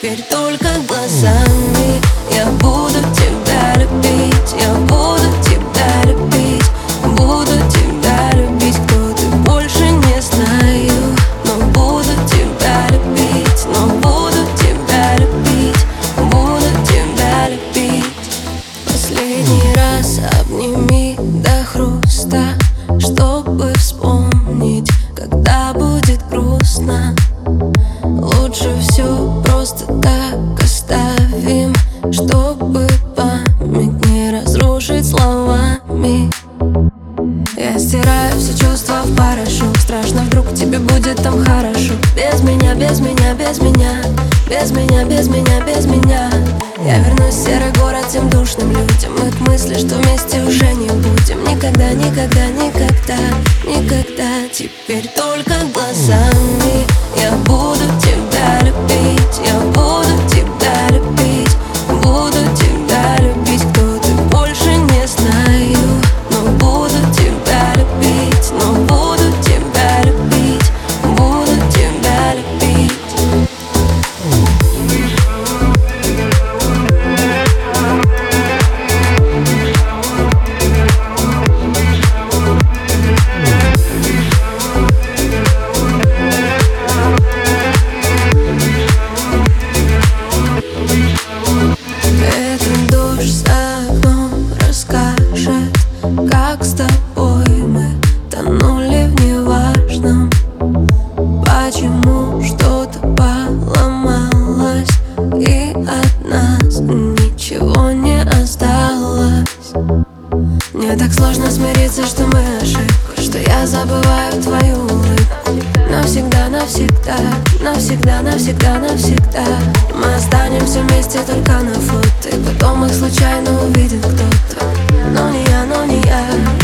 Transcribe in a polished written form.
теперь только глазами. Я буду тебя любить, я буду тебя любить, буду тебя любить. Кто ты, больше не знаю, но буду тебя любить, но буду тебя любить, буду тебя любить. Последний раз обними до хруста, чтобы вспомнить, когда будет грустно. Лучше все просто так оставим, чтобы память не разрушить словами. Я стираю все чувства в порошок. Страшно, вдруг тебе будет там хорошо. Без меня, без меня, без меня, без меня, без меня, без меня. Я вернусь в серый город тем душным людям и к мысли, что вместе уже не будем. Никогда, никогда, никогда, никогда. Теперь только глазами. Я буду тебя любить, я буду тебя любить, буду тебя любить. Кто ты, больше не знаю, но буду тебя любить, но буду тебя любить, буду тебя любить. Как с тобой мы тонули в неважном. Почему что-то поломалось, и от нас ничего не осталось. Мне так сложно смириться, что мы ошибка, что я забываю твою улыбку. Навсегда, навсегда, навсегда, навсегда, навсегда. Мы останемся вместе только на фото, и потом их случайно увидит кто-то. Но не я, но не я.